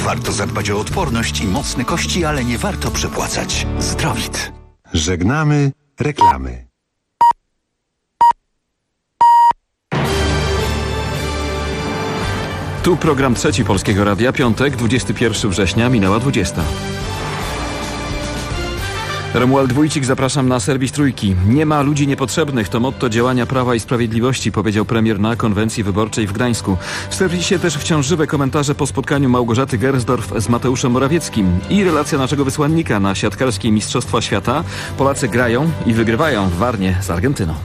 Warto zadbać o odporność i mocne kości, ale nie warto przepłacać. Zdrowit. Żegnamy reklamy. Tu program Trzeci Polskiego Radia, piątek, 21 września, minęła 20. Romuald Wójcik, zapraszam na serwis Trójki. Nie ma ludzi niepotrzebnych, to motto działania Prawa i Sprawiedliwości, powiedział premier na konwencji wyborczej w Gdańsku. W serwisie też wciąż żywe komentarze po spotkaniu Małgorzaty Gersdorf z Mateuszem Morawieckim i relacja naszego wysłannika na siatkarskie Mistrzostwa Świata. Polacy grają i wygrywają w Warnie z Argentyną.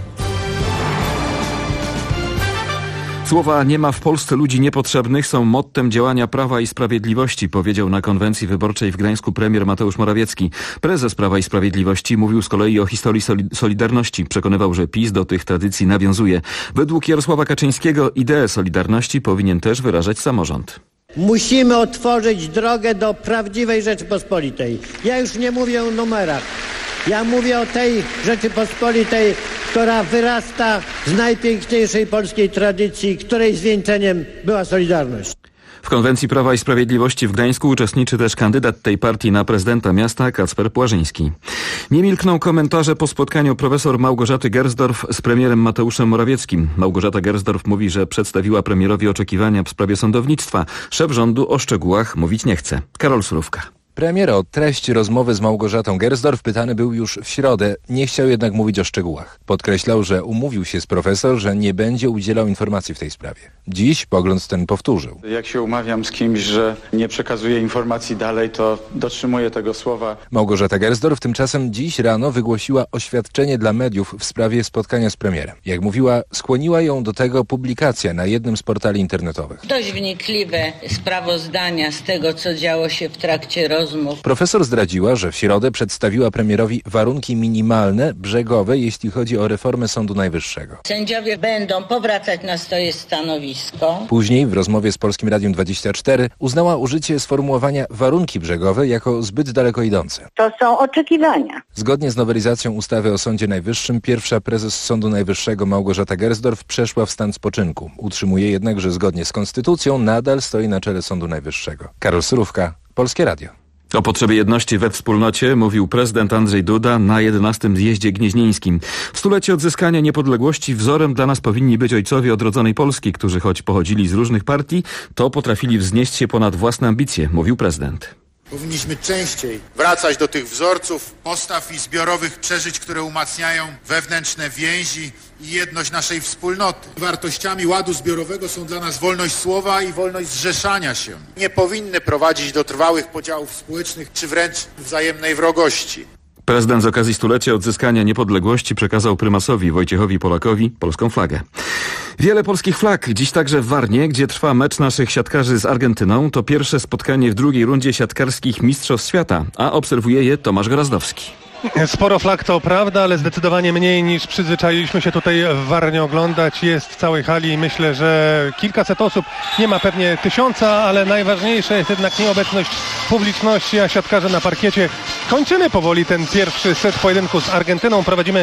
Słowa "nie ma w Polsce ludzi niepotrzebnych" są mottem działania Prawa i Sprawiedliwości, powiedział na konwencji wyborczej w Gdańsku premier Mateusz Morawiecki. Prezes Prawa i Sprawiedliwości mówił z kolei o historii Solidarności. Przekonywał, że PiS do tych tradycji nawiązuje. Według Jarosława Kaczyńskiego ideę Solidarności powinien też wyrażać samorząd. Musimy otworzyć drogę do prawdziwej Rzeczypospolitej. Ja już nie mówię o numerach. Ja mówię o tej Rzeczypospolitej, która wyrasta z najpiękniejszej polskiej tradycji, której zwieńczeniem była Solidarność. W konwencji Prawa i Sprawiedliwości w Gdańsku uczestniczy też kandydat tej partii na prezydenta miasta Kacper Płażyński. Nie milkną komentarze po spotkaniu profesor Małgorzaty Gersdorf z premierem Mateuszem Morawieckim. Małgorzata Gersdorf mówi, że przedstawiła premierowi oczekiwania w sprawie sądownictwa. Szef rządu o szczegółach mówić nie chce. Karol Surówka. Premier o treść rozmowy z Małgorzatą Gersdorf pytany był już w środę. Nie chciał jednak mówić o szczegółach. Podkreślał, że umówił się z profesor, że nie będzie udzielał informacji w tej sprawie. Dziś pogląd ten powtórzył. Jak się umawiam z kimś, że nie przekazuję informacji dalej, to dotrzymuję tego słowa. Małgorzata Gersdorf tymczasem dziś rano wygłosiła oświadczenie dla mediów w sprawie spotkania z premierem. Jak mówiła, skłoniła ją do tego publikacja na jednym z portali internetowych. Dość wnikliwe sprawozdania z tego, co działo się w trakcie rozmów. Profesor zdradziła, że w środę przedstawiła premierowi warunki minimalne, brzegowe, jeśli chodzi o reformę Sądu Najwyższego. Sędziowie będą powracać na swoje stanowisko. Później w rozmowie z Polskim Radiem 24 uznała użycie sformułowania warunki brzegowe jako zbyt daleko idące. To są oczekiwania. Zgodnie z nowelizacją ustawy o Sądzie Najwyższym pierwsza prezes Sądu Najwyższego Małgorzata Gersdorf przeszła w stan spoczynku. Utrzymuje jednak, że zgodnie z konstytucją nadal stoi na czele Sądu Najwyższego. Karol Surówka, Polskie Radio. O potrzebie jedności we wspólnocie mówił prezydent Andrzej Duda na 11. zjeździe gnieźnieńskim. W stulecie odzyskania niepodległości wzorem dla nas powinni być ojcowie odrodzonej Polski, którzy choć pochodzili z różnych partii, to potrafili wznieść się ponad własne ambicje, mówił prezydent. Powinniśmy częściej wracać do tych wzorców, postaw i zbiorowych przeżyć, które umacniają wewnętrzne więzi i jedność naszej wspólnoty. Wartościami ładu zbiorowego są dla nas wolność słowa i wolność zrzeszania się. Nie powinny prowadzić do trwałych podziałów społecznych czy wręcz wzajemnej wrogości. Prezydent z okazji stulecia odzyskania niepodległości przekazał prymasowi Wojciechowi Polakowi polską flagę. Wiele polskich flag, dziś także w Warnie, gdzie trwa mecz naszych siatkarzy z Argentyną. To pierwsze spotkanie w drugiej rundzie siatkarskich Mistrzostw Świata, a obserwuje je Tomasz Gorazdowski. Sporo flag to prawda, ale zdecydowanie mniej niż przyzwyczailiśmy się tutaj w Warnie oglądać. Jest w całej hali i myślę, że kilkaset osób, nie ma pewnie 1000, ale najważniejsza jest jednak nieobecność publiczności, a siatkarze na parkiecie. Kończymy powoli ten pierwszy set pojedynku z Argentyną. Prowadzimy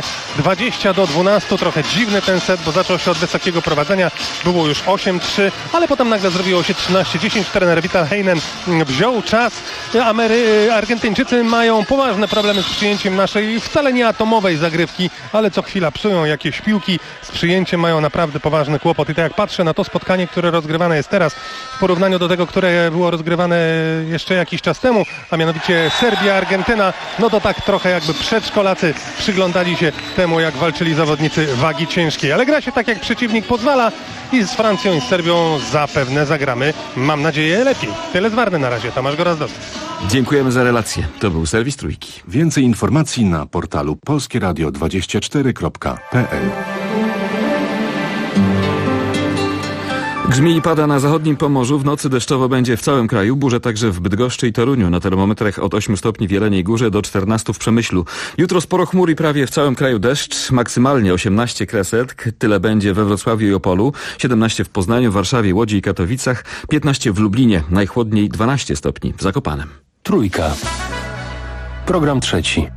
20-12. Trochę dziwny ten set, bo zaczął się od wysokiego prowadzenia. Było już 8-3, ale potem nagle zrobiło się 13-10. Trener Vital Heinen wziął czas. Argentyńczycy mają poważne problemy z przyjęciem naszej wcale nie atomowej zagrywki, ale co chwila psują jakieś piłki. Z przyjęciem mają naprawdę poważny kłopot. I tak jak patrzę na to spotkanie, które rozgrywane jest teraz w porównaniu do tego, które było rozgrywane jeszcze jakiś czas temu, a mianowicie Serbia-Argentyna, no to tak trochę jakby przedszkolacy przyglądali się temu, jak walczyli zawodnicy wagi ciężkiej. Ale gra się tak, jak przeciwnik pozwala i z Francją i z Serbią zapewne zagramy, mam nadzieję, lepiej. Tyle z Warny na razie. Tomasz Gorazdowski. Dziękujemy za relację. To był serwis Trójki. Więcej informacji na portalu polskieradio24.pl. Grzmi i pada na zachodnim Pomorzu, w nocy deszczowo będzie w całym kraju, burze także w Bydgoszczy i Toruniu. Na termometrach od 8 stopni w Jeleniej Górze do 14 w Przemyślu. Jutro sporo chmur i prawie w całym kraju deszcz, maksymalnie 18 kresetk, tyle będzie we Wrocławiu i Opolu, 17 w Poznaniu, Warszawie, Łodzi i Katowicach, 15 w Lublinie, najchłodniej 12 stopni w Zakopanem. Trójka. Program trzeci.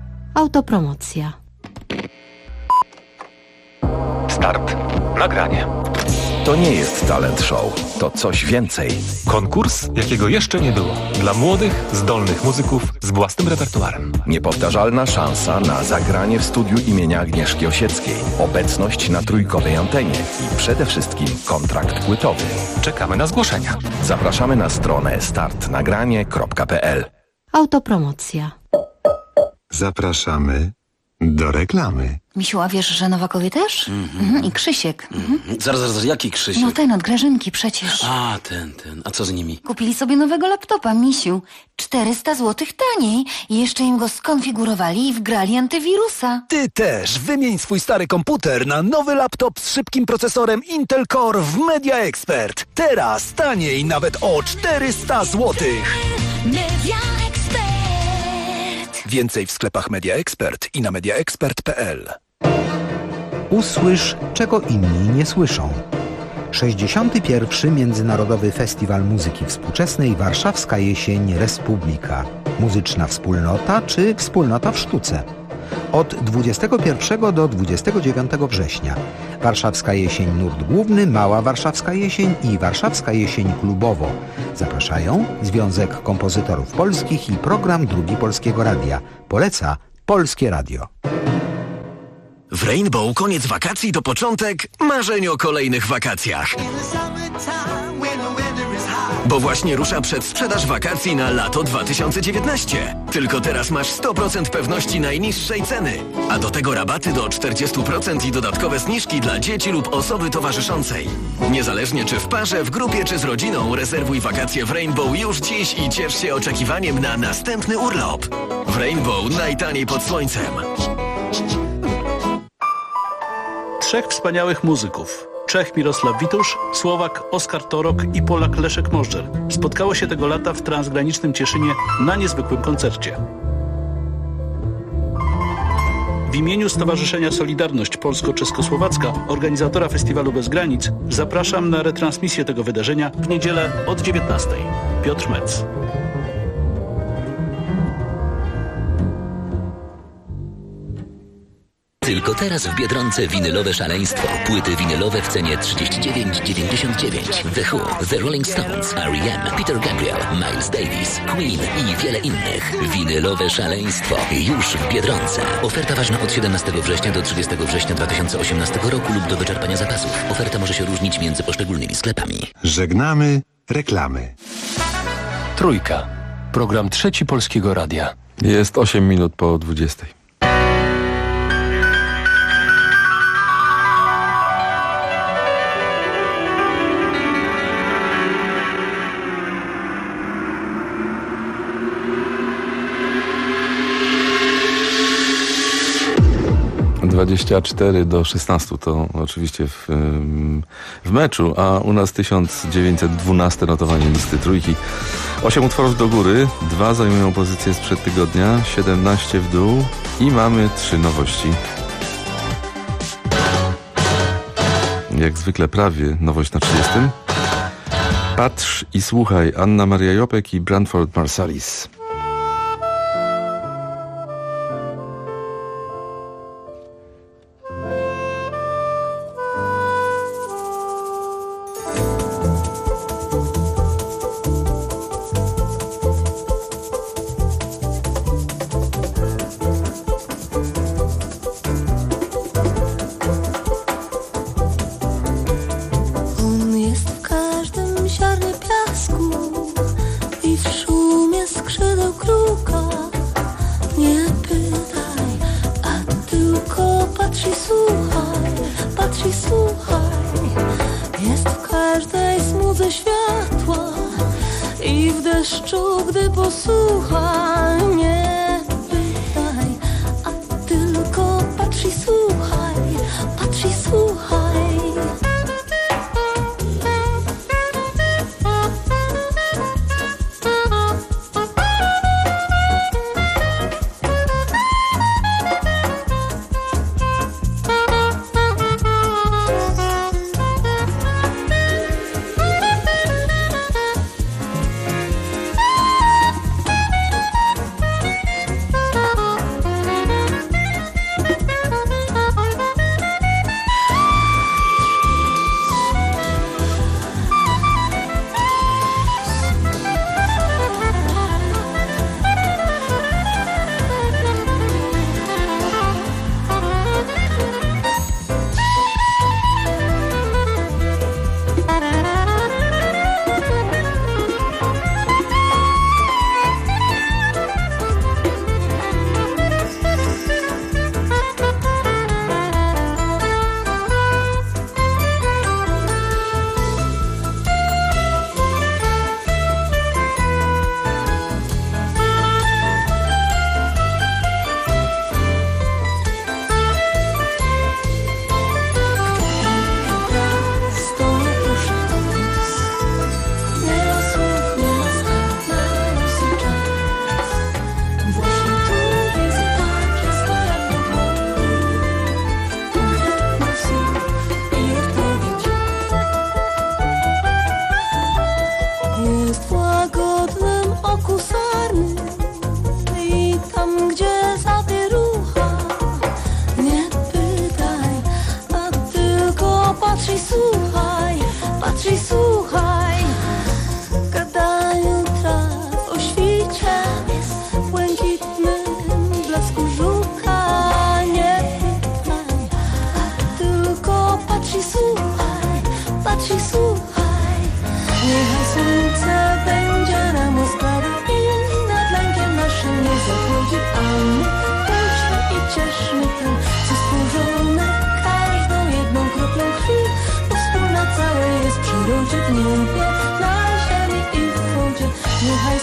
Autopromocja. Start. Nagranie. To nie jest talent show, to coś więcej. Konkurs, jakiego jeszcze nie było. Dla młodych, zdolnych muzyków z własnym repertuarem. Niepowtarzalna szansa na zagranie w studiu imienia Agnieszki Osieckiej. Obecność na trójkowej antenie i przede wszystkim kontrakt płytowy. Czekamy na zgłoszenia. Zapraszamy na stronę startnagranie.pl. Autopromocja. Zapraszamy do reklamy. Misiu, a wiesz, że Nowakowie też? I Krzysiek. Zaraz, jaki Krzysiek? No ten od Grażynki przecież. A, ten. A co z nimi? Kupili sobie nowego laptopa, Misiu. 400 zł taniej. I jeszcze im go skonfigurowali i wgrali antywirusa. Ty też wymień swój stary komputer na nowy laptop z szybkim procesorem Intel Core w Media Expert. Teraz taniej nawet o 400 zł. Media Expert. Więcej w sklepach Media Expert i na mediaexpert.pl. Usłysz, czego inni nie słyszą. 61. Międzynarodowy Festiwal Muzyki Współczesnej Warszawska Jesień Republika. Muzyczna wspólnota czy wspólnota w sztuce. Od 21 do 29 września. Warszawska Jesień Nurt Główny, Mała Warszawska Jesień i Warszawska Jesień Klubowo. Zapraszają Związek Kompozytorów Polskich i Program Drugi Polskiego Radia. Poleca Polskie Radio. W Rainbow koniec wakacji to początek marzeń o kolejnych wakacjach. Bo właśnie rusza przedsprzedaż wakacji na lato 2019. Tylko teraz masz 100% pewności najniższej ceny. A do tego rabaty do 40% i dodatkowe zniżki dla dzieci lub osoby towarzyszącej. Niezależnie czy w parze, w grupie czy z rodziną, rezerwuj wakacje w Rainbow już dziś i ciesz się oczekiwaniem na następny urlop. W Rainbow najtaniej pod słońcem. Trzech wspaniałych muzyków. Czech Mirosław Witusz, Słowak Oskar Torok i Polak Leszek Możdżer spotkało się tego lata w transgranicznym Cieszynie na niezwykłym koncercie. W imieniu Stowarzyszenia Solidarność Polsko-Czeskosłowacka, organizatora Festiwalu Bez Granic, zapraszam na retransmisję tego wydarzenia w niedzielę od 19:00. Piotr Metz. Tylko teraz w Biedronce winylowe szaleństwo. Płyty winylowe w cenie 39,99. The Who, The Rolling Stones, R.E.M., Peter Gabriel, Miles Davis, Queen i wiele innych. Winylowe szaleństwo. Już w Biedronce. Oferta ważna od 17 września do 30 września 2018 roku lub do wyczerpania zapasów. Oferta może się różnić między poszczególnymi sklepami. Żegnamy reklamy. Trójka. Program Trzeci Polskiego Radia. Jest 8 minut po 20. - 24-16 to oczywiście w meczu, a u nas 1912 notowanie listy trójki. 8 utworów do góry, 2 zajmują pozycję sprzed tygodnia, 17 w dół i mamy 3 nowości. Jak zwykle prawie nowość na 30. Patrz i słuchaj, Anna Maria Jopek i Branford Marsalis.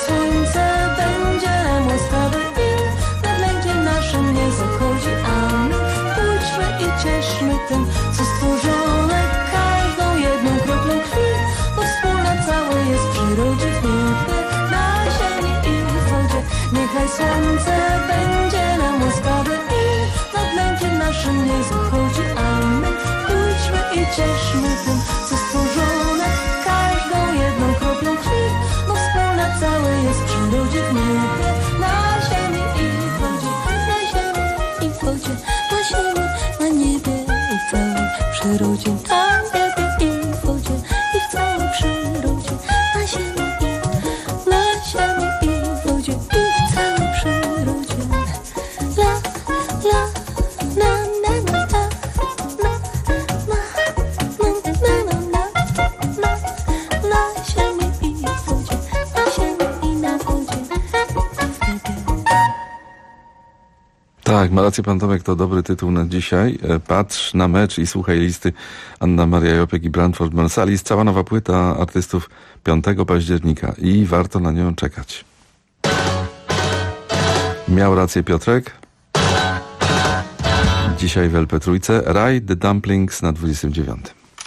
słońce będzie nam łaskawe i na wnętrze naszym nie zachodzi, a my pójdźmy i cieszmy tym, co stworzone każdą jedną kroplą krwi, bo wspólne całe jest w przyrodzie, w niebie, na ziemi i w wodzie. Niechaj słońce będzie nam łaskawe i na wnętrze naszym nie zachodzi, a my pójdźmy i cieszmy tym, co stworzone każdą jedną kroplą krwi, bo wspólne całe jest w przyrodzie, w niebie, na ziemi i w wodzie, na ziemi i w wodzie, na ziemi, na niebie i w całej przyrodzie, na niebie i w wodzie i w całej przyrodzie, na ziemi i w wodzie i w całej przyrodzie. La, la, na, na, na, na, na, na, na, na, na, na ziemi i w wodzie, na ziemi i na wodzie, w niebie. Tak, ma rację pan Tomek, to dobry tytuł na dzisiaj. Patrz na mecz i słuchaj listy. Anna Maria Jopek i Branford Marsalis. Cała nowa płyta artystów 5 października i warto na nią czekać. Miał rację Piotrek. Dzisiaj w LP Trójce Ride the Dumplings na 29.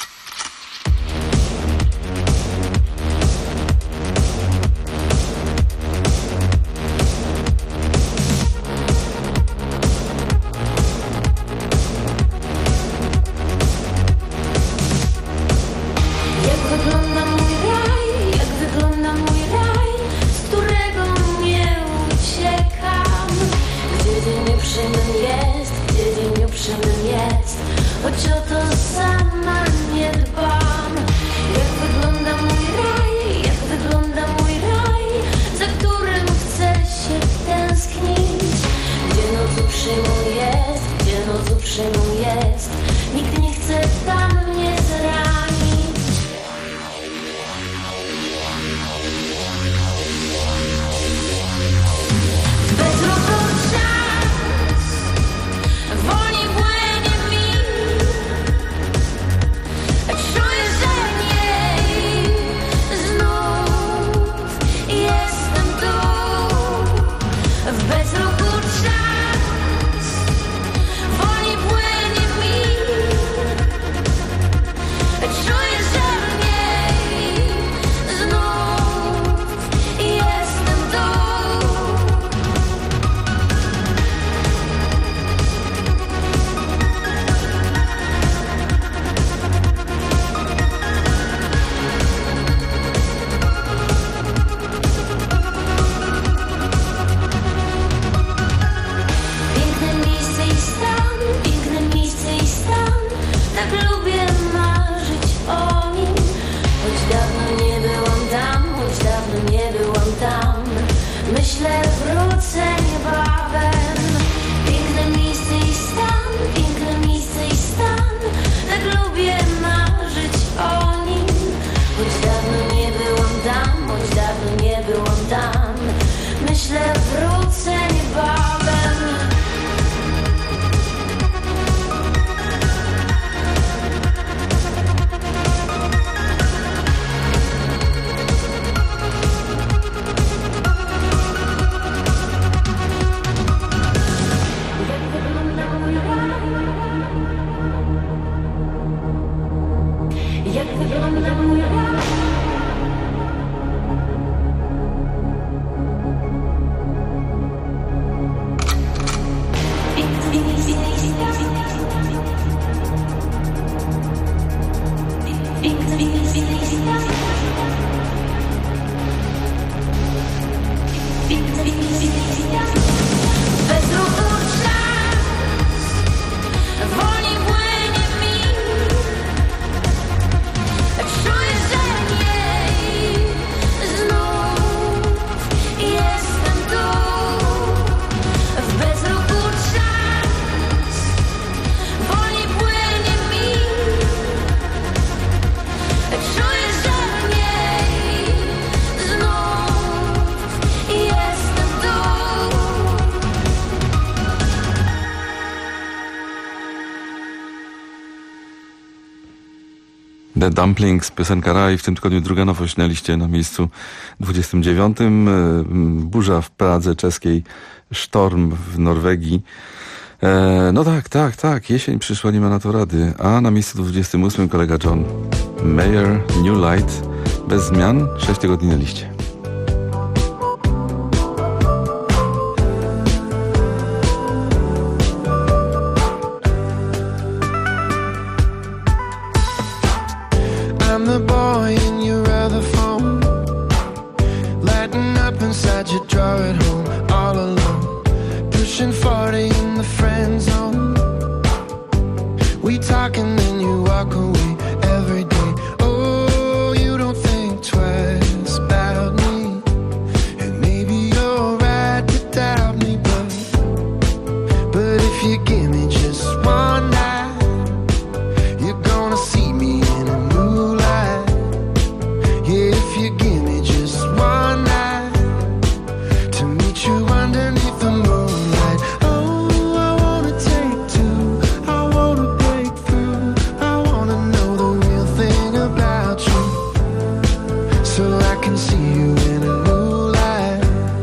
Jak wygląda mój raj, jak wygląda mój raj, z którego nie uciekam. Gdzie dzień uprzejmym jest, gdzie dzień uprzejmym jest, choć o to sama nie dbam. Jak wygląda mój raj, jak wygląda mój raj, za którym chcę się tęsknić. Gdzie noc uprzejmą jest, gdzie noc uprzejmą jest, nikt nie chce tam mnie zranić. Bez ruchu czas wolniej płynie mi. Czuję, że nie znów jestem tu. W bezruchu czas wolniej płynie mi. Czuję, że nie znów jestem tu. Piękne miejsce i stan, tak lubię marzyć o nim. Choć dawno nie byłam tam, choć dawno nie byłam tam, myślę wrócę niebawem. Piękne miejsce i stan, piękne miejsce i stan, tak lubię marzyć o nim. Choć dawno nie byłam tam, choć dawno nie byłam tam, myślę wrócę niebawem. The Dumplings, piosenka Raj, w tym tygodniu druga nowość na liście na miejscu 29. Burza w Pradze czeskiej, sztorm w Norwegii. No tak, jesień przyszła, nie ma na to rady. A na miejscu 28 kolega John Mayer, New Light, bez zmian, 6 tygodni na liście. I'm the boy in your other phone, lighting up inside your drawer at home, all alone, pushing 40 in the friend zone. We talk and then you walk away every day. Oh, you don't think twice about me, and maybe you're right to doubt me, but if you give me just one night, you're gonna see me in a new light. Yeah, if you give me just one night to meet you underneath the moonlight. Oh, I wanna take two, I wanna break through, I wanna know the real thing about you, so I can see you in a new light.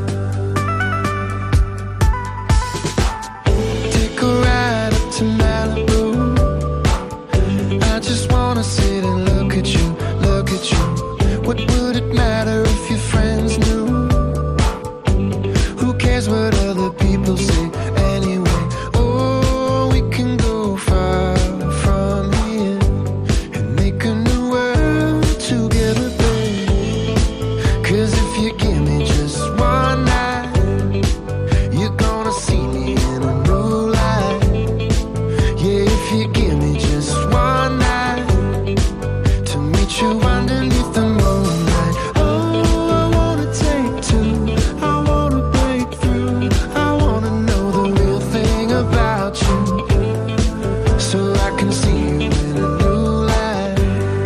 Take a ride up to Malibu, I just wanna sit and look at you, look at you. What would it matter if your friends knew? Who cares what other people say anyway? Oh, we can go far from here and make a new world together, baby. 'Cause if you give me just one night, you're gonna see me in a new light. Yeah, if you give me just one night to meet you underneath the moonlight. Oh, I wanna take two, I wanna break through, I wanna know the real thing about you, so I can see you in a new light.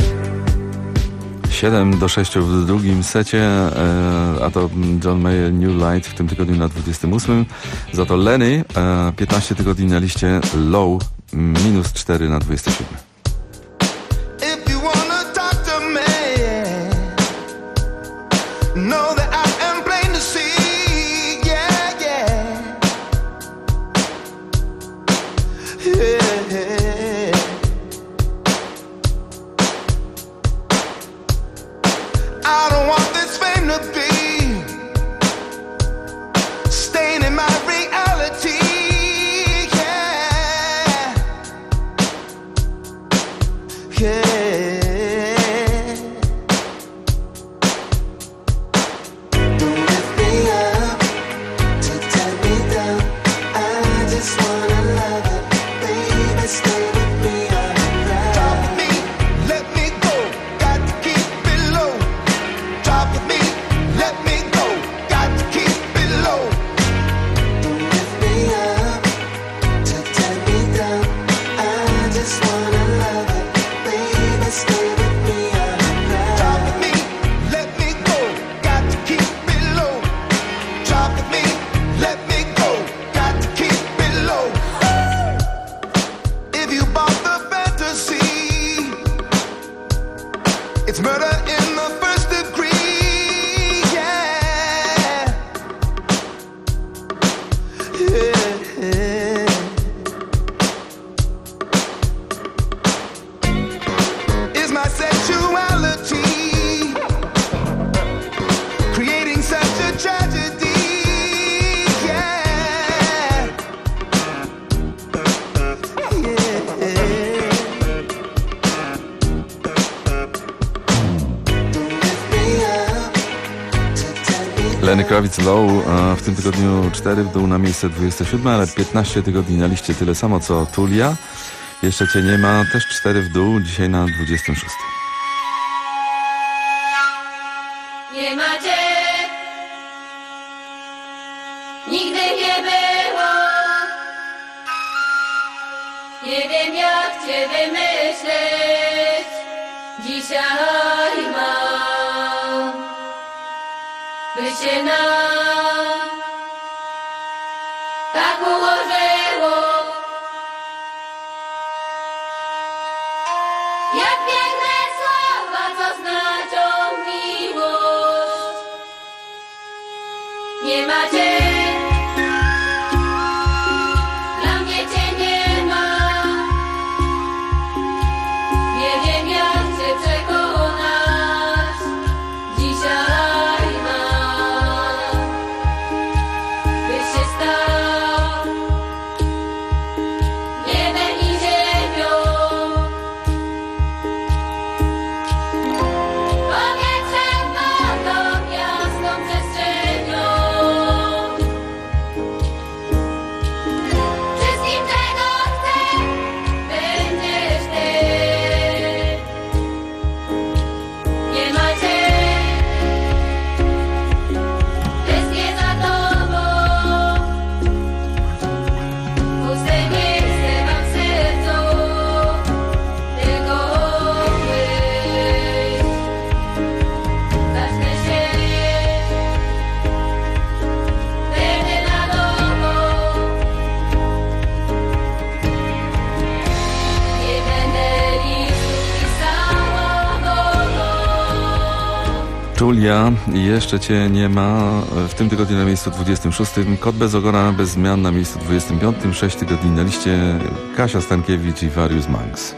7-6 w drugim secie, a to John Mayer, New Light w tym tygodniu na 28. Za to Lenny, 15 tygodni na liście, Low, -4 na 27. If you wanna talk to me, know that I am plain to see. Yeah, yeah. Yeah. I don't want this fame to be staying in my reality. Yeah. Yeah. Don't lift me up to turn me down. I just wanna love it, baby. Stay with me on the ground. Talk with me, let me go. Got to keep it low. Talk with me, let me go. Got to keep it low. Don't lift me up to turn me down. I just wanna love it, baby. Stay with me on the ground. Talk with me, let me go. Got to keep it low. Talk with me, let me go. Got to keep it low. If you bought the fantasy, it's murder in the first degree. Yeah. Yeah. Is my sexuality creating such a tragedy? Yeah. Lenny Kravitz, Low, a w tym tygodniu 4 w dół na miejsce 27, ale 15 tygodni na liście, tyle samo co Tulia. Jeszcze cię nie ma, też 4 w dół, dzisiaj na 26. Nie ma cię, nigdy nie było. Nie wiem jak cię wymyśleć, dzisiaj mam, by się nam tak ułożyło. Jak piękne słowo. Nie ma cię, dla mnie cię nie ma. Nie wiem jak cię przekonać, dzisiaj mam, byś się stał niebem i ziemią, powietrzem, wodą, jasną przestrzenią. Wszystkim czego chcę, będziesz ty. Nie ma cię, tęsknię za tobą. Puste miejsce mam w sercu, tylko być. Zacznę się, będę na nowo. Nie będę listów pisała wolno. Julia, jeszcze cię nie ma. W tym tygodniu na miejscu 26. Kot bez ogona, bez zmian na miejscu 25. 6 tygodni na liście. Kasia Stankiewicz i Various Monks.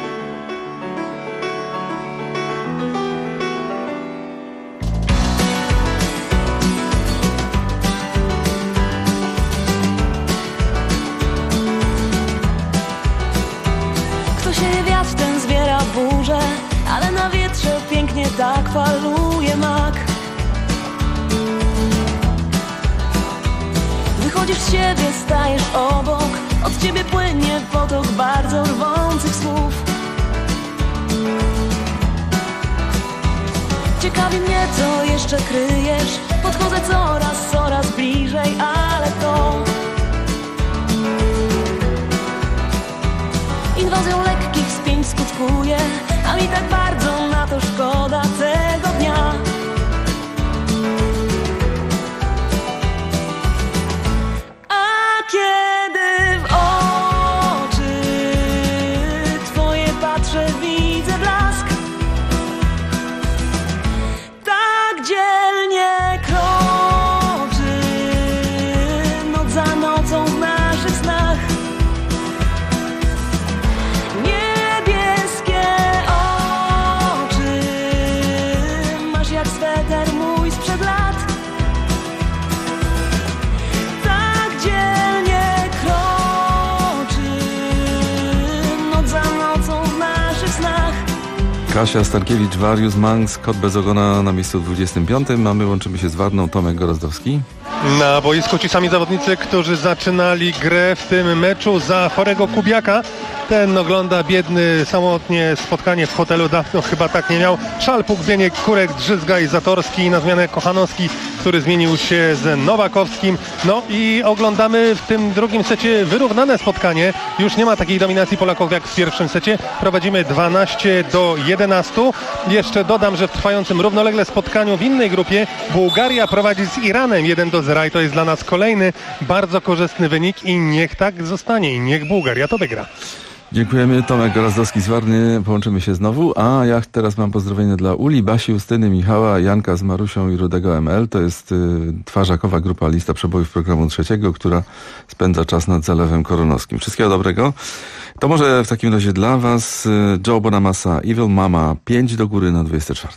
Kto się wiatr, ten zbiera burzę, ale na wietrze pięknie tak faluje mak. Wychodzisz z siebie, stajesz obok, od ciebie płynie potok bardzo rwących słów. Ciekawi mnie, co jeszcze kryjesz, podchodzę coraz bliżej, ale to inwazją lekkich spięć skutkuje, a mi tak bardzo na to szkoda tego dnia. A kiedy w oczy twoje patrzę, widzę blask, tak dzielnie kroczy noc za nocą w naszych snach. Niebieskie oczy masz jak sweter mój sprzed lat. Tak dzielnie kroczy noc za nocą w naszych snach. Kasia Stankiewicz, Various Monks, Kot bez ogona na miejscu 25. Mamy, łączymy się z Warną, Tomek Gorozdowski. Na boisku ci sami zawodnicy, którzy zaczynali grę w tym meczu za chorego Kubiaka. Ten ogląda biedny samotnie spotkanie w hotelu, dawno chyba tak nie miał. Szalpuk, Bieniek, Kurek, Drzyzga i Zatorski, na zmianę Kochanowski, który zmienił się z Nowakowskim. No i oglądamy w tym drugim secie wyrównane spotkanie. Już nie ma takiej dominacji Polaków jak w pierwszym secie. Prowadzimy 12-11. Jeszcze dodam, że w trwającym równolegle spotkaniu w innej grupie Bułgaria prowadzi z Iranem 1-0 i to jest dla nas kolejny bardzo korzystny wynik i niech tak zostanie i niech Bułgaria to wygra. Dziękujemy. Tomek Gorozdowski z Warny. Połączymy się znowu. A ja teraz mam pozdrowienie dla Uli, Basi, Justyny, Michała, Janka z Marusią i Rudego ML. To jest twarzakowa grupa Lista Przebojów programu trzeciego, która spędza czas nad Zalewem Koronowskim. Wszystkiego dobrego. To może w takim razie dla was Joe Bonamassa, Evil Mama, 5 do góry na 24.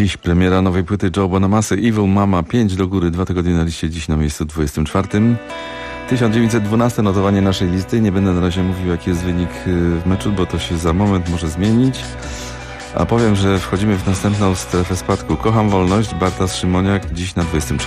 Dziś premiera nowej płyty Joe Bonamasy Evil Mama, 5 do góry, 2 tygodnie na liście, dziś na miejscu 24. 1912 notowanie naszej listy. Nie będę na razie mówił, jaki jest wynik w meczu, bo to się za moment może zmienić. A powiem, że wchodzimy w następną strefę spadku. Kocham wolność, Bartosz Szymoniak, dziś na 23.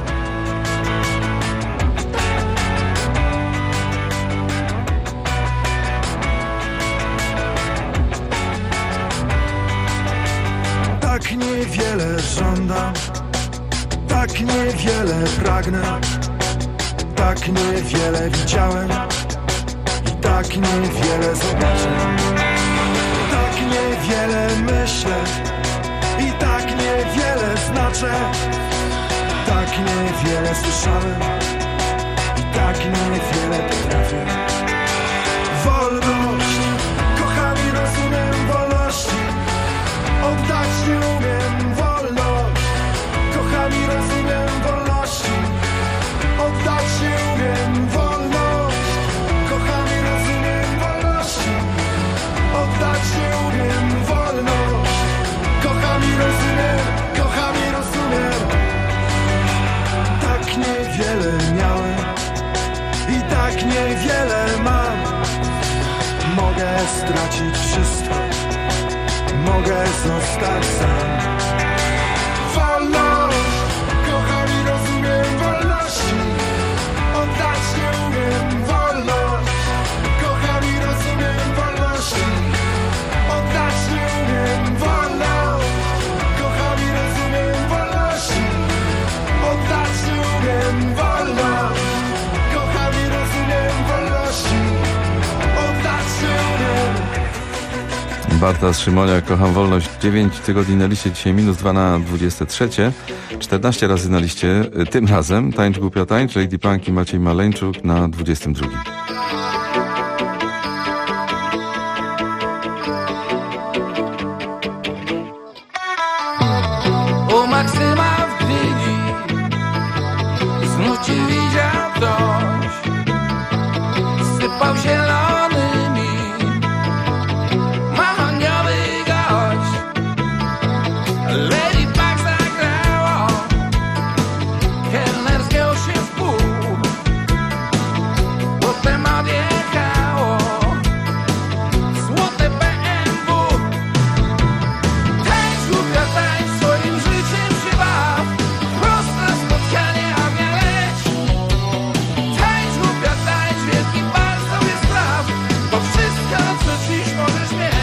Tak niewiele żądam, tak niewiele pragnę, tak niewiele widziałem i tak niewiele zobaczę. Tak niewiele myślę i tak niewiele znaczę. Tak niewiele słyszałem i tak niewiele potrafię. Wolność, kocham i rozumiem wolności. Oddać nie umiem wolność. Kocham i rozumiem wolności. Oddać nie umiem wolność. Kocham i rozumiem wolności. Oddać nie umiem wolność. Kocham i rozumiem, kocham i rozumiem. Tak niewiele miałem i tak niewiele mam. Mogę stracić wszystko, mogę zostać sam. Wolność, kocham i rozumiem wolności. Oddać nie umiem wolność. Kocham i rozumiem wolności. Oddać nie umiem wolność. Kocham i rozumiem wolności. Oddać nie umiem wolność. Kocham i rozumiem wolności. Oddać nie umiem. Bartosz Szymoniak, kocham wolność, 9 tygodni na liście, dzisiaj -2 na 23. 14 razy na liście, tym razem Tańcz głupio tańcz, Lady Punk i Maciej Maleńczuk na 22. U Maksyma w Gdyni znów cię widział ktoś. Sypał zielonymi, mahoniowy gość. Lady Punk zagrało, kelner zgiął się w pół. Potem odjechało złote BMW. Tańcz głupio tańcz, swoim życiem się baw. Prosto na spotkanie ognia leć. Tańcz głupio tańcz, wielki bal sobie spraw. To wszystko, co dziś możesz mieć.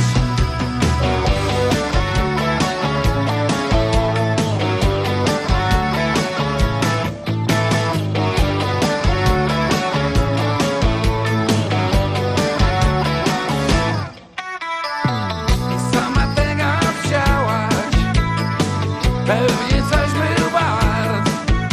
Sama tego chciałaś, pewnie coś był wart.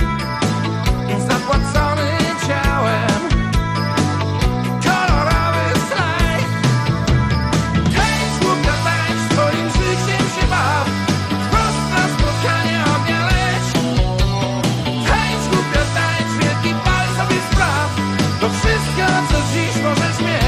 Zapłacony ciałem, kolorowy slajd. Tańcz głupio tańcz, swoim życiem się baw. Wprost na spotkanie ognia leć. Tańcz głupio tańcz, wielki bal sobie spraw. To wszystko, co dziś możesz mieć.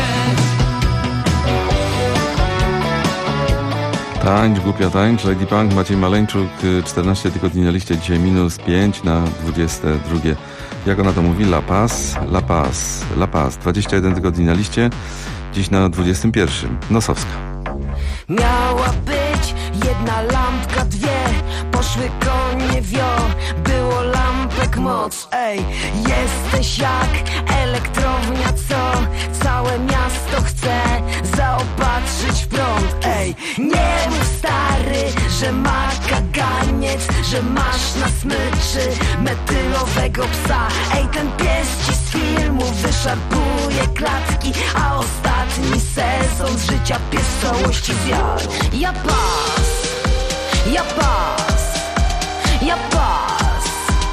Tańcz głupia tańcz, Lady Punk, Maciej Maleńczuk, 14 tygodni na liście, dzisiaj -5 na 22. Jak ona to mówi? La Paz, La Paz, La Paz, 21 tygodni na liście, dziś na 21. Nosowska. Miała być jedna lampka, dwie, poszły konie wio, było lampek moc. Ej, jesteś jak elektrownia, co całe miasto chce zaopatrzyć w prąd. Ej, nie mów stary, że ma kaganiec, że masz na smyczy metylowego psa. Ej, ten pies ci z filmu wyszarpuje klatki, a ostatni sezon z życia pies w całości zjadł. Ja pas, ja pas, ja pas,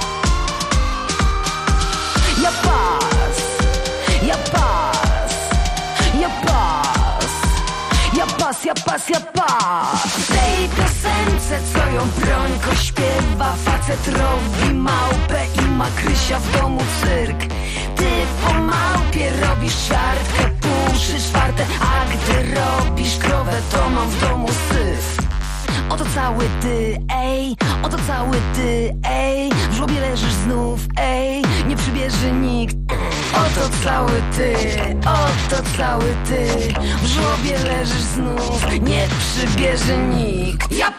ja pas, ja pas, ja pas, ja pas, ja pas, ja pas. W tej piosence, co ją Brońko śpiewa, facet robi małpę i ma Krysia w domu cyrk. Ty po małpie robisz ćwiartkę, pół, 3/4, a gdy robisz krowę, to mam w domu syf. Oto cały ty, ej, oto cały ty, ej. W żłobie leżysz znów, ej, nie przybierze nikt. Oto cały ty, oto cały ty. W żłobie leżysz znów, nie przybierze nikt. Ja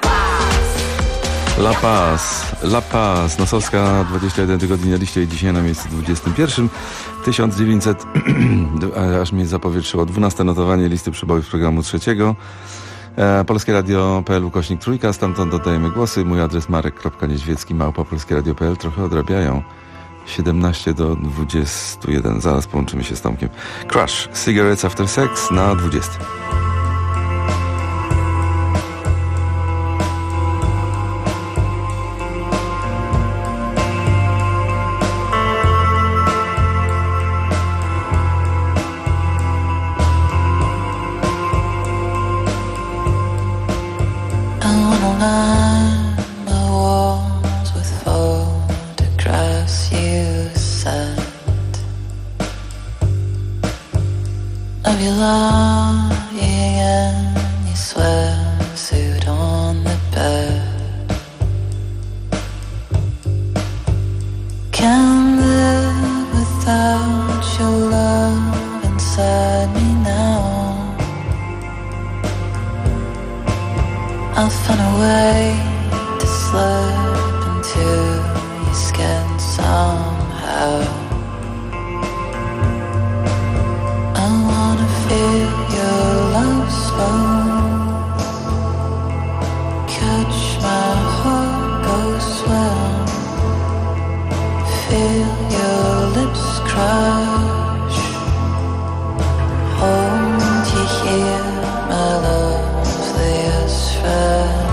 La Paz, Nosowska, 21 tygodni na liście i dzisiaj na miejscu 21. 1900, aż mnie zapowietrzyło, 12 notowanie listy przebojów programu trzeciego. Polskie Radio.pl /3, stamtąd oddajemy głosy. Mój adres marek.niedźwiecki@polskieradio.pl. Trochę odrabiają. 17 do 21. Zaraz połączymy się z Tomkiem. Crush, Cigarettes After Sex na 20. Of you lying in your sweatsuit on the bed. Can't live without your love inside me now. I'll find a way to slip into your skin somehow. Feel your love slow, catch my heart go swell, feel your lips crush, hold you here, my loveliest friend.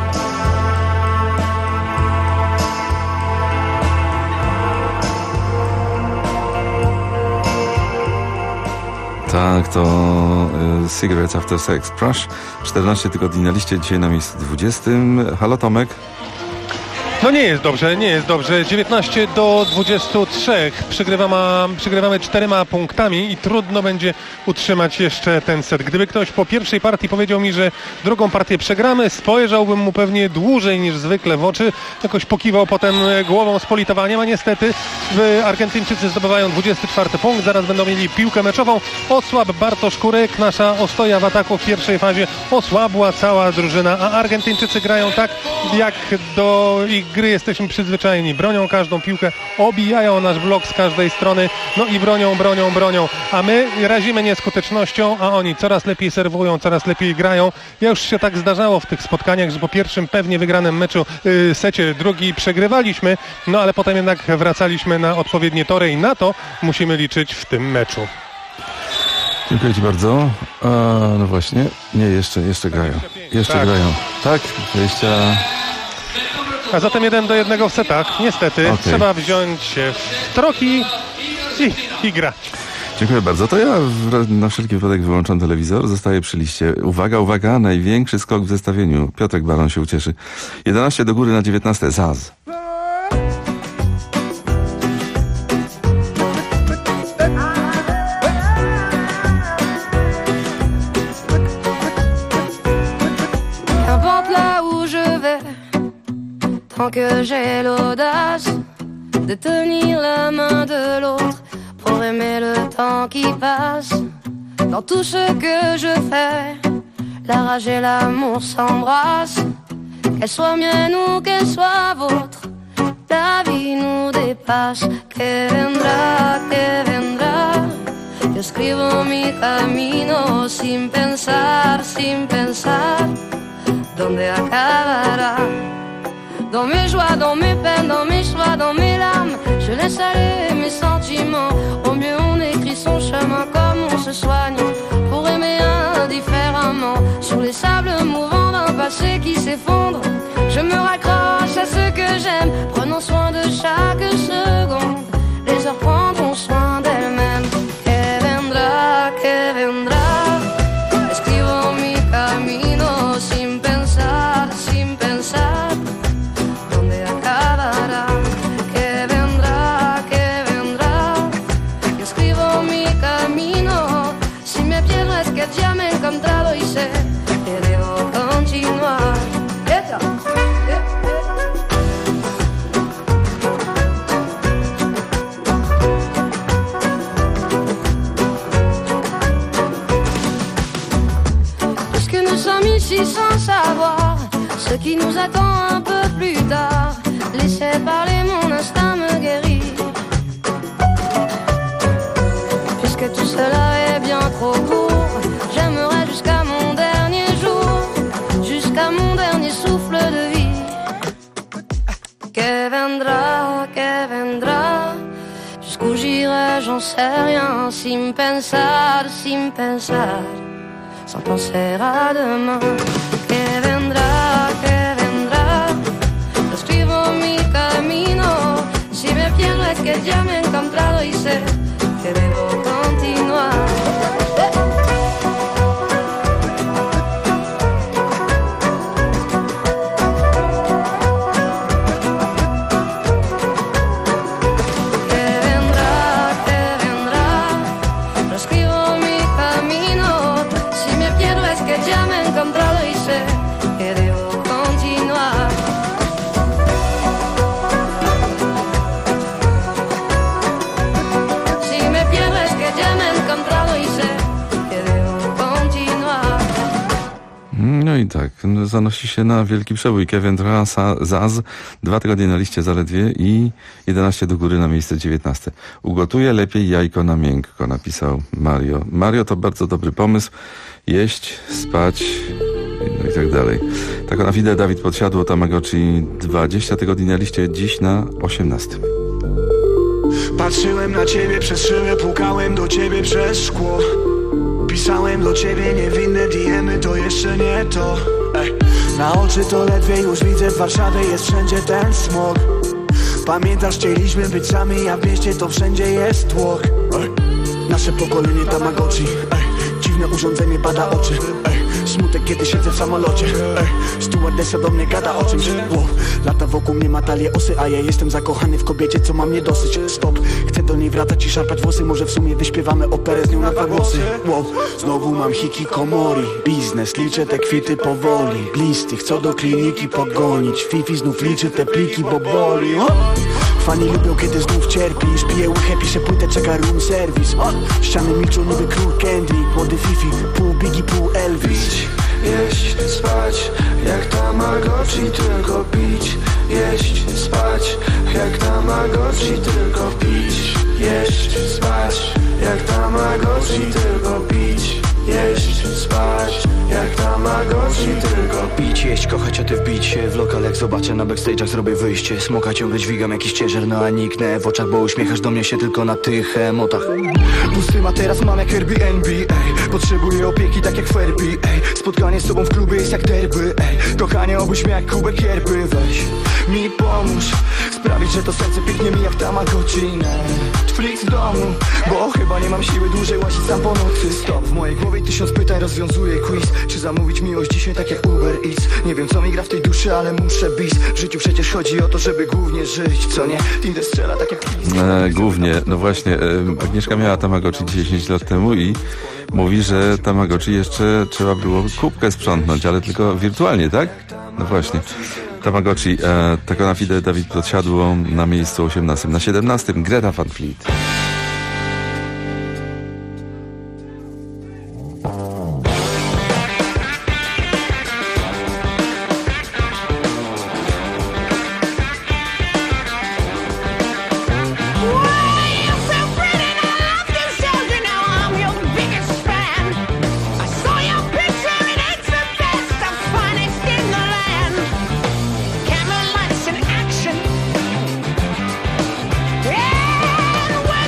Tak, to Cigarettes After Sex, Crush. 14 tygodni na liście, dzisiaj na miejscu 20. Halo Tomek. No nie jest dobrze, nie jest dobrze. 19 do 23. Przegrywamy 4 punktami i trudno będzie utrzymać jeszcze ten set. Gdyby ktoś po pierwszej partii powiedział mi, że drugą partię przegramy, spojrzałbym mu pewnie dłużej niż zwykle w oczy. Jakoś pokiwał potem głową z politowaniem, a niestety Argentyńczycy zdobywają 24 punkt. Zaraz będą mieli piłkę meczową. Osłabł Bartosz Kurek. Nasza ostoja w ataku w pierwszej fazie osłabła cała drużyna, a Argentyńczycy grają tak, jak do ich gry jesteśmy przyzwyczajeni. Bronią każdą piłkę, obijają nasz blok z każdej strony, no i bronią, a my razimy nieskutecznością, a oni coraz lepiej serwują, coraz lepiej grają. Ja już się tak zdarzało w tych spotkaniach, że po pierwszym pewnie wygranym meczu, secie drugi przegrywaliśmy, no ale potem jednak wracaliśmy na odpowiednie tory i na to musimy liczyć w tym meczu. Dziękuję Ci bardzo. No właśnie, nie, jeszcze grają. Jeszcze grają. Tak, 20... A zatem 1-1 w setach. Niestety trzeba wziąć się w troki i grać. Dziękuję bardzo. To ja na wszelki wypadek wyłączam telewizor. Zostaję przy liście. Uwaga, największy skok w zestawieniu. Piotrek Baron się ucieszy. 11 do góry na 19. Zaz. Tant que j'ai l'audace de tenir la main de l'autre pour aimer le temps qui passe. Dans tout ce que je fais, la rage et l'amour s'embrassent. Qu'elle soit mienne ou qu'elle soit vôtre, la vie nous dépasse. Que vendrá, yo escribo mi camino sin pensar, ¿dónde acabará? Dans mes joies, dans mes peines, dans mes choix, dans mes larmes, je laisse aller mes sentiments. Au mieux on écrit son chemin comme on se soigne pour aimer indifféremment. Sur les sables mouvants d'un passé qui s'effondre, je me raccroche à ce que j'aime, prenant soin de chaque seconde. Les heures prendront soin d'elles-mêmes. Que vendrá, escribo mi camino sin pensar, ¿dónde acabará? Que vendrá, yo escribo mi camino. Si me pierdo es que ya me he encontrado y sé que debo continuar. ainsi sans savoir ce qui nous attend un peu plus tard. Laissez parler, mon instinct me guérit. Puisque tout cela est bien trop court, j'aimerais jusqu'à mon dernier jour, jusqu'à mon dernier souffle de vie. Que vendra, jusqu'où j'irai, j'en sais rien. Sin pensar, sans penser à demain. Que vendra, escribo mi camino. Si me pierdo es que ya me he encontrado y sé que debo continuar. No i tak, zanosi się na wielki przebój. Kevin Zaz, 2 tygodnie na liście zaledwie i 11 do góry na miejsce 19. Ugotuję lepiej jajko na miękko, napisał Mario. Mario, to bardzo dobry pomysł. Jeść, spać, no i tak dalej. Tak na fide Dawid Podsiadło, Tamagotchi, 20 tygodni na liście, dziś na 18. Patrzyłem na ciebie przez szybę, pukałem do ciebie przez szkło. Pisałem do ciebie niewinne DM-y, to jeszcze nie to. Na oczy to ledwie już widzę, w Warszawie jest wszędzie ten smog. Pamiętasz, chcieliśmy być sami, a w mieście to wszędzie jest tłok. Nasze pokolenie Tamagotchi, dziwne urządzenie bada oczy. Smutek, kiedy siedzę w samolocie. Stewardessa do mnie gada o czymś. Lata wokół mnie ma talię osy, a ja jestem zakochany w kobiecie, co ma mnie dosyć. Stop, chcę do niej wracać i szarpać włosy. Może w sumie wyśpiewamy operę z nią na 2 głosy. Znowu mam hikikomori. Biznes, liczę te kwity powoli. Blisty, chcą do kliniki pogonić. Fifi znów liczy te pliki, bo boli. Fani lubią, kiedy znów cierpisz. Piję łychę, piszę płytę, czeka room service. Ściany milczą niby król Kendrick. Młody Fifi, pół Biggie, pół Elvis. Jeść, spać, jak Tamagotchi, tylko pić. Jeść, spać, jak Tamagotchi, tylko pić. Jeść, spać, jak Tamagotchi, tylko pić. Jeść, spać, jak Tamagotchi, tylko pić. Jeść, kochać, a ty wbić się w lokal, jak zobaczę na backstage'ach zrobię wyjście. Smoka ciągle dźwigam jakiś ciężar, no a niknę w oczach, bo uśmiechasz do mnie się tylko na tych emotach. Pusty materac mam jak Airbnb, potrzebuję opieki tak jak Ferbi, spotkanie z tobą w klubie jest jak derby, kochanie obudź mnie jak kubek yerby. Weź mi pomóż sprawić, że to serce pięknie mi jak Tamagotchi. Netflix w domu, bo chyba nie mam siły dłużej łazić sam po nocy. Stop, w mojej głowie 1000 pytań, rozwiązuję quiz. Czy zamówić miłość dzisiaj tak jak Uber Eats? Nie wiem co mi gra w tej duszy, ale muszę bić. W życiu przecież chodzi o to, żeby głównie żyć, co nie? Tinder strzela tak jak Głównie, no właśnie, Agnieszka miała Tamagotchi 10 lat temu i mówi, że Tamagotchi jeszcze trzeba było kubkę sprzątnąć, ale tylko wirtualnie, tak? No właśnie. Tamagotchi, tego na fide Dawid Podsiadło na miejscu 18. Na 17 Greta Van Fleet. Yeah!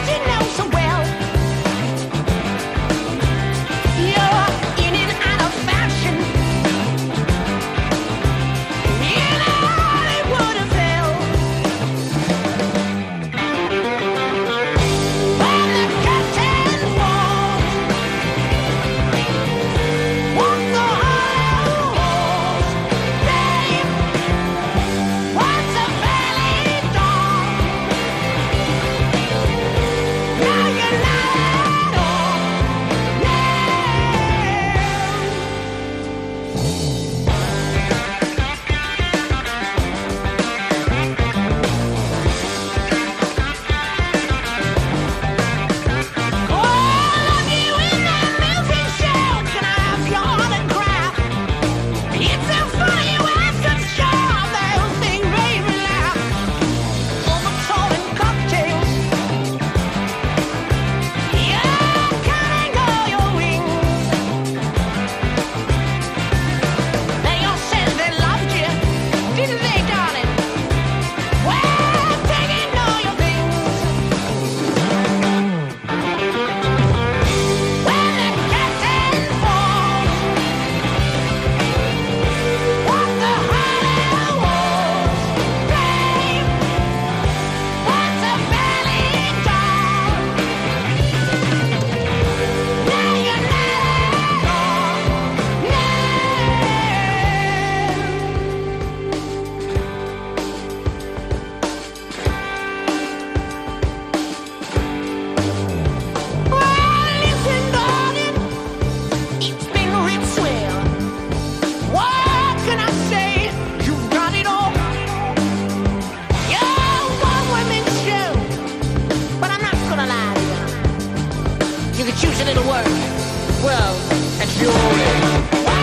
fury.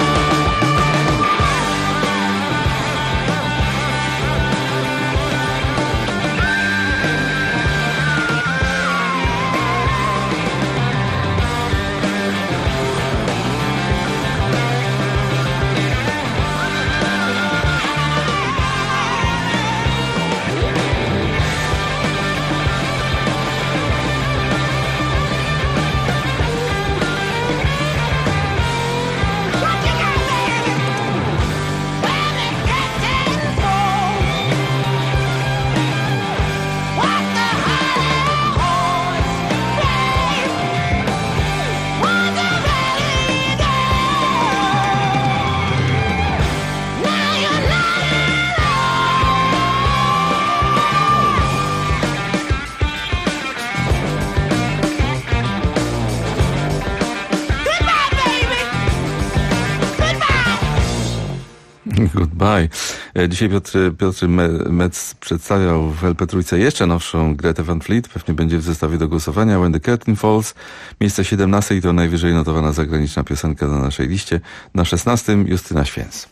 Goodbye. Dzisiaj Piotr Metz przedstawiał w LP3 jeszcze nowszą Gretę Van Fleet. Pewnie będzie w zestawie do głosowania. When the Curtain Falls. Miejsce 17 i to najwyżej notowana zagraniczna piosenka na naszej liście. Na 16 Justyna Święc.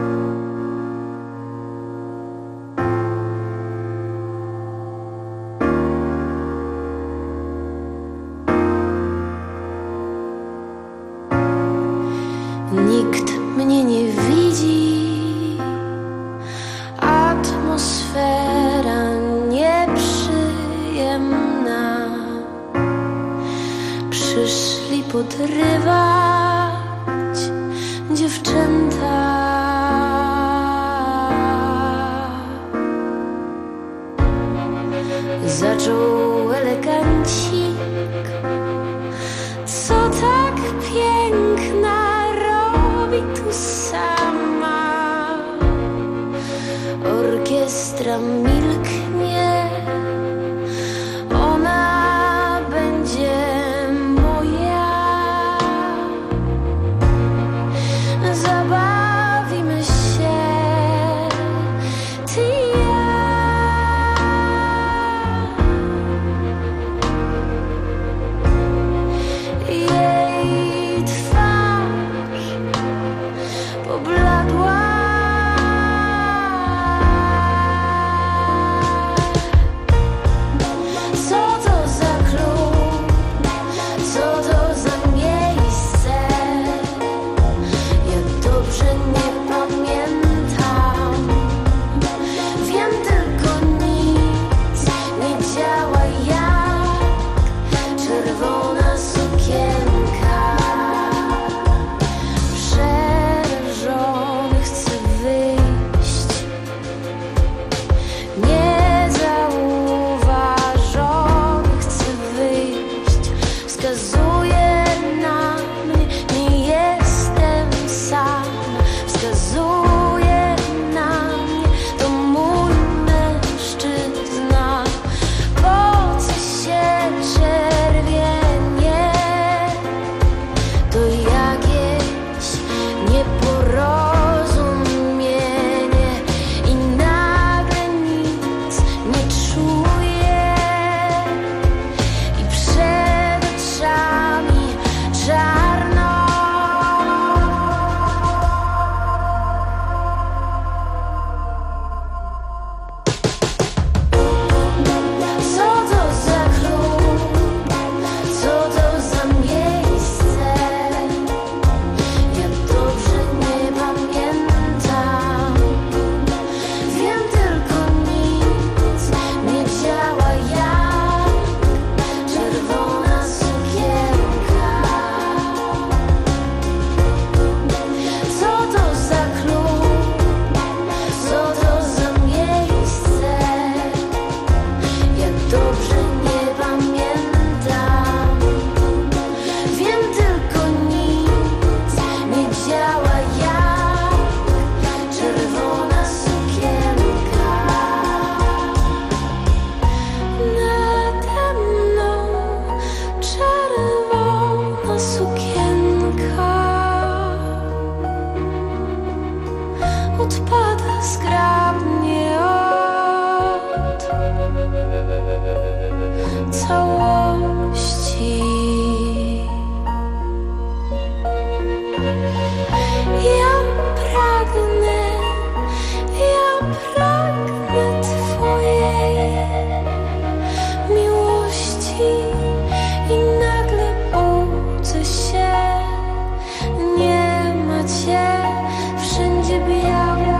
Nikt mnie nie widzi, atmosfera nieprzyjemna. Przyszli podrywać dziewczęta. Zaczął elegancik, co tak piękna robi tu sama. Orkiestra milknie, ona będzie moja. Zabawimy się, ty i ja. Ja pragnę twojej miłości i nagle budzę się, nie ma cię, wszędzie biało.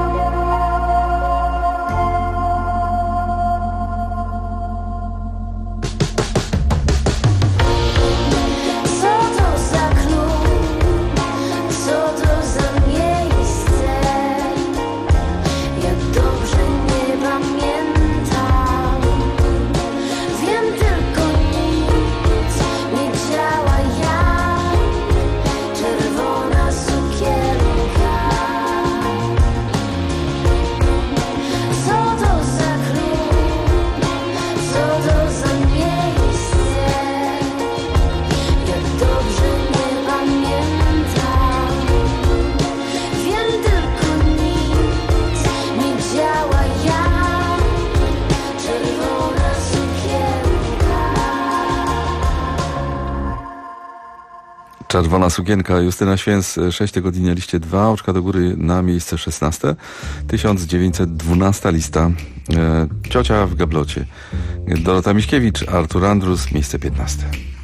Czerwona sukienka, Justyna Święc, 6 tygodni na liście 2, oczka do góry na miejsce 16, 1912 lista, Ciocia w gablocie, Dorota Miśkiewicz, Artur Andrus, miejsce 15.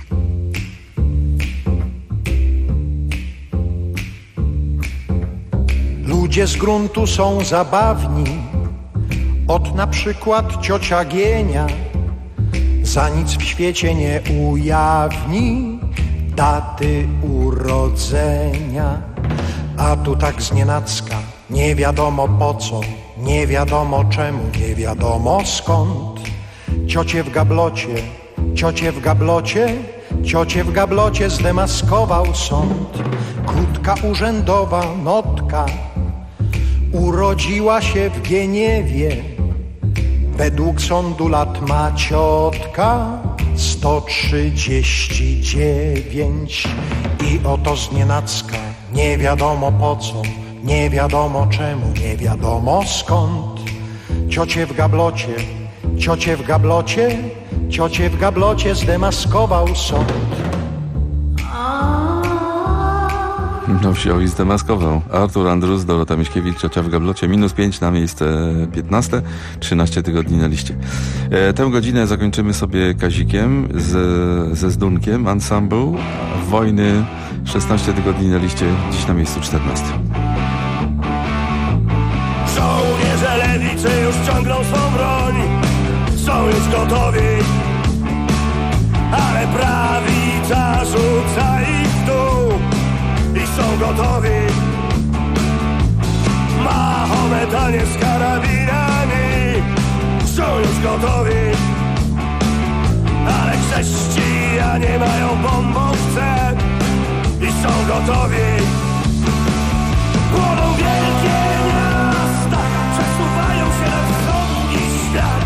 Ludzie z gruntu są zabawni, od na przykład ciocia Gienia, za nic w świecie nie ujawni daty urodzenia. A tu tak znienacka, nie wiadomo po co, nie wiadomo czemu, nie wiadomo skąd. Ciocie w gablocie, ciocie w gablocie, ciocie w gablocie zdemaskował sąd. Krótka urzędowa notka urodziła się w Gniewie. Według sądu lat ma ciotka 139. I oto znienacka, nie wiadomo po co, nie wiadomo czemu, nie wiadomo skąd. Ciocie w gablocie, ciocie w gablocie, ciocie w gablocie zdemaskował sąd. No wziął i zdemaskował. Artur Andrus, Dorota Miśkiewicz, Ciocia w gablocie, -5 na miejsce 15, 13 tygodni na liście. Tę godzinę zakończymy sobie Kazikiem ze Zdunkiem, Ensemble, Wojny, 16 tygodni na liście, dziś na miejscu 14. Żołnierze lewicy już ciągną swą broń, są już gotowi, ale prawica rzuca ich w dół i są gotowi. Mahometanie z karabinami są już gotowi, ale chrześcijanie mają bombowce i są gotowi. Płoną wielkie miasta, przesuwają się na wschodni świat,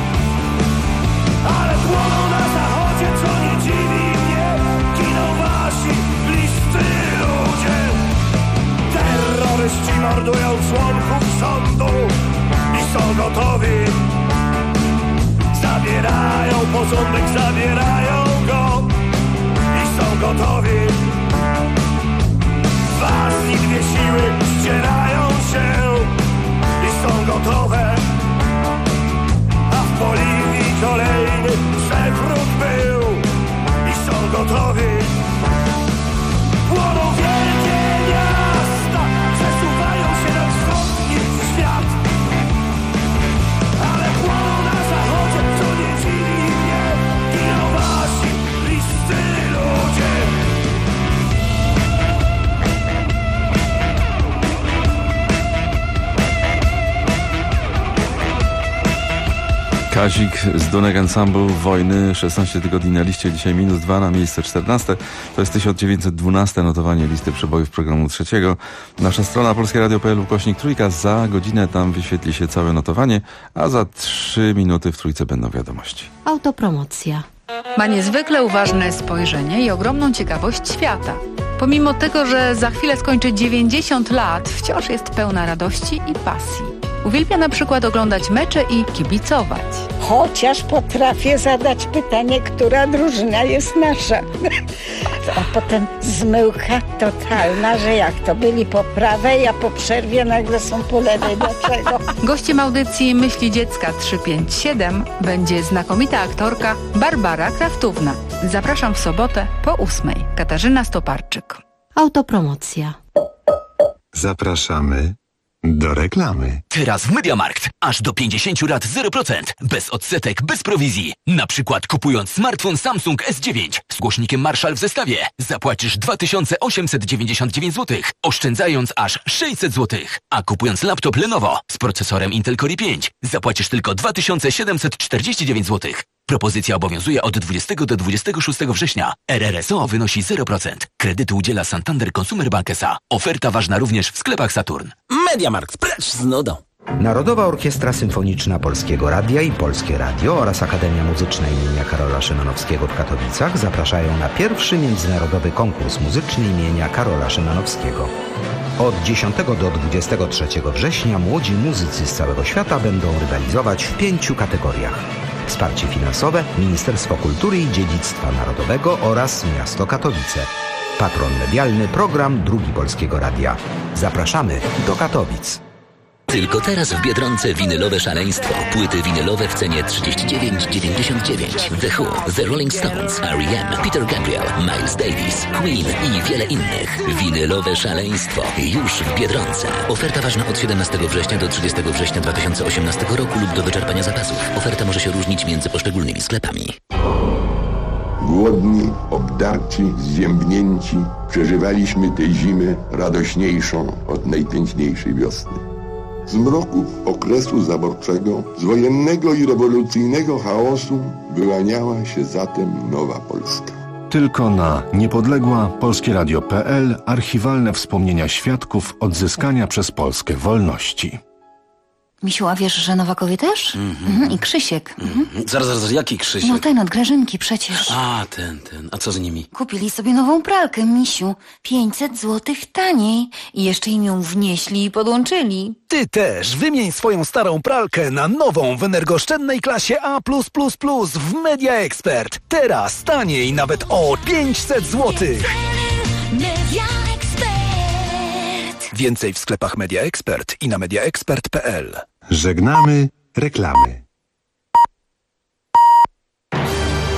ale płoną na zachodzie, co nie dziwi mnie. Giną wasi bliscy ludzie. Terroryści mordują członków sądu i są gotowi. Zabierają porządek, zabierają go i są gotowi. Was i dwie siły ścierają się i są gotowe. A w Boliwii kolejny przewrót był i są gotowi. Płoną wielkie miasta, przesuwają się na wschodni świat, ale płoną na zachodzie, co nie dziwi mnie. Giną wasi bliscy ludzie. Kazik z Dunek Ensemble, Wojny, 16 tygodni na liście, dzisiaj -2 na miejsce 14. To jest 1912 notowanie listy przebojów programu trzeciego. Nasza strona polskieradio.pl/3. Za godzinę tam wyświetli się całe notowanie, a za 3 minuty w Trójce będą wiadomości. Autopromocja. Ma niezwykle uważne spojrzenie i ogromną ciekawość świata. Pomimo tego, że za chwilę skończy 90 lat, wciąż jest pełna radości i pasji. Uwielbia na przykład oglądać mecze i kibicować. chociaż potrafię zadać pytanie, która drużyna jest nasza. A potem zmyłka totalna, że jak to byli po prawej, a po przerwie nagle są po lewej. Dlaczego? Gościem audycji Myśli Dziecka 357 będzie znakomita aktorka Barbara Kraftówna. Zapraszam w sobotę po 8:00. Katarzyna Stoparczyk. Autopromocja. Zapraszamy do reklamy. Teraz w MediaMarkt aż do 50 lat 0%. Bez odsetek, bez prowizji. Na przykład kupując smartfon Samsung S9 z głośnikiem Marshall w zestawie zapłacisz 2899 zł, oszczędzając aż 600 zł. A kupując laptop Lenovo z procesorem Intel Core i5 zapłacisz tylko 2749 zł. Propozycja obowiązuje od 20 do 26 września. RRSO wynosi 0%. Kredytu udziela Santander Consumer Bank S.A. Oferta ważna również w sklepach Saturn. MediaMarkt, precz z nudą. Narodowa Orkiestra Symfoniczna Polskiego Radia i Polskie Radio oraz Akademia Muzyczna imienia Karola Szymanowskiego w Katowicach zapraszają na pierwszy międzynarodowy konkurs muzyczny imienia Karola Szymanowskiego. Od 10 do 23 września młodzi muzycy z całego świata będą rywalizować w 5 kategoriach. Wsparcie finansowe, Ministerstwo Kultury i Dziedzictwa Narodowego oraz Miasto Katowice. Patron medialny, program Drugi Polskiego Radia. Zapraszamy do Katowic. Tylko teraz w Biedronce winylowe szaleństwo. Płyty winylowe w cenie 39,99. The Who, The Rolling Stones, R.E.M., Peter Gabriel, Miles Davis, Queen i wiele innych. Winylowe szaleństwo już w Biedronce. Oferta ważna od 17 września do 30 września 2018 roku lub do wyczerpania zapasów. Oferta może się różnić między poszczególnymi sklepami. Głodni, obdarci, zziębnięci, przeżywaliśmy tę zimę radośniejszą od najpiękniejszej wiosny. Z mroków okresu zaborczego, z wojennego i rewolucyjnego chaosu wyłaniała się zatem nowa Polska. Tylko na niepodległa-polskieradio.pl archiwalne wspomnienia świadków odzyskania przez Polskę wolności. Misiu, a wiesz, że Nowakowie też? I Krzysiek. Zaraz, jaki Krzysiek? No ten od Grażynki przecież. A, ten. A co z nimi? Kupili sobie nową pralkę, Misiu. 500 zł taniej. I jeszcze im ją wnieśli i podłączyli. Ty też wymień swoją starą pralkę na nową w energooszczędnej klasie A+++ w Media Expert. Teraz taniej nawet o 500 zł. Media Expert. Więcej w sklepach Media Expert i na mediaexpert.pl. Żegnamy reklamy.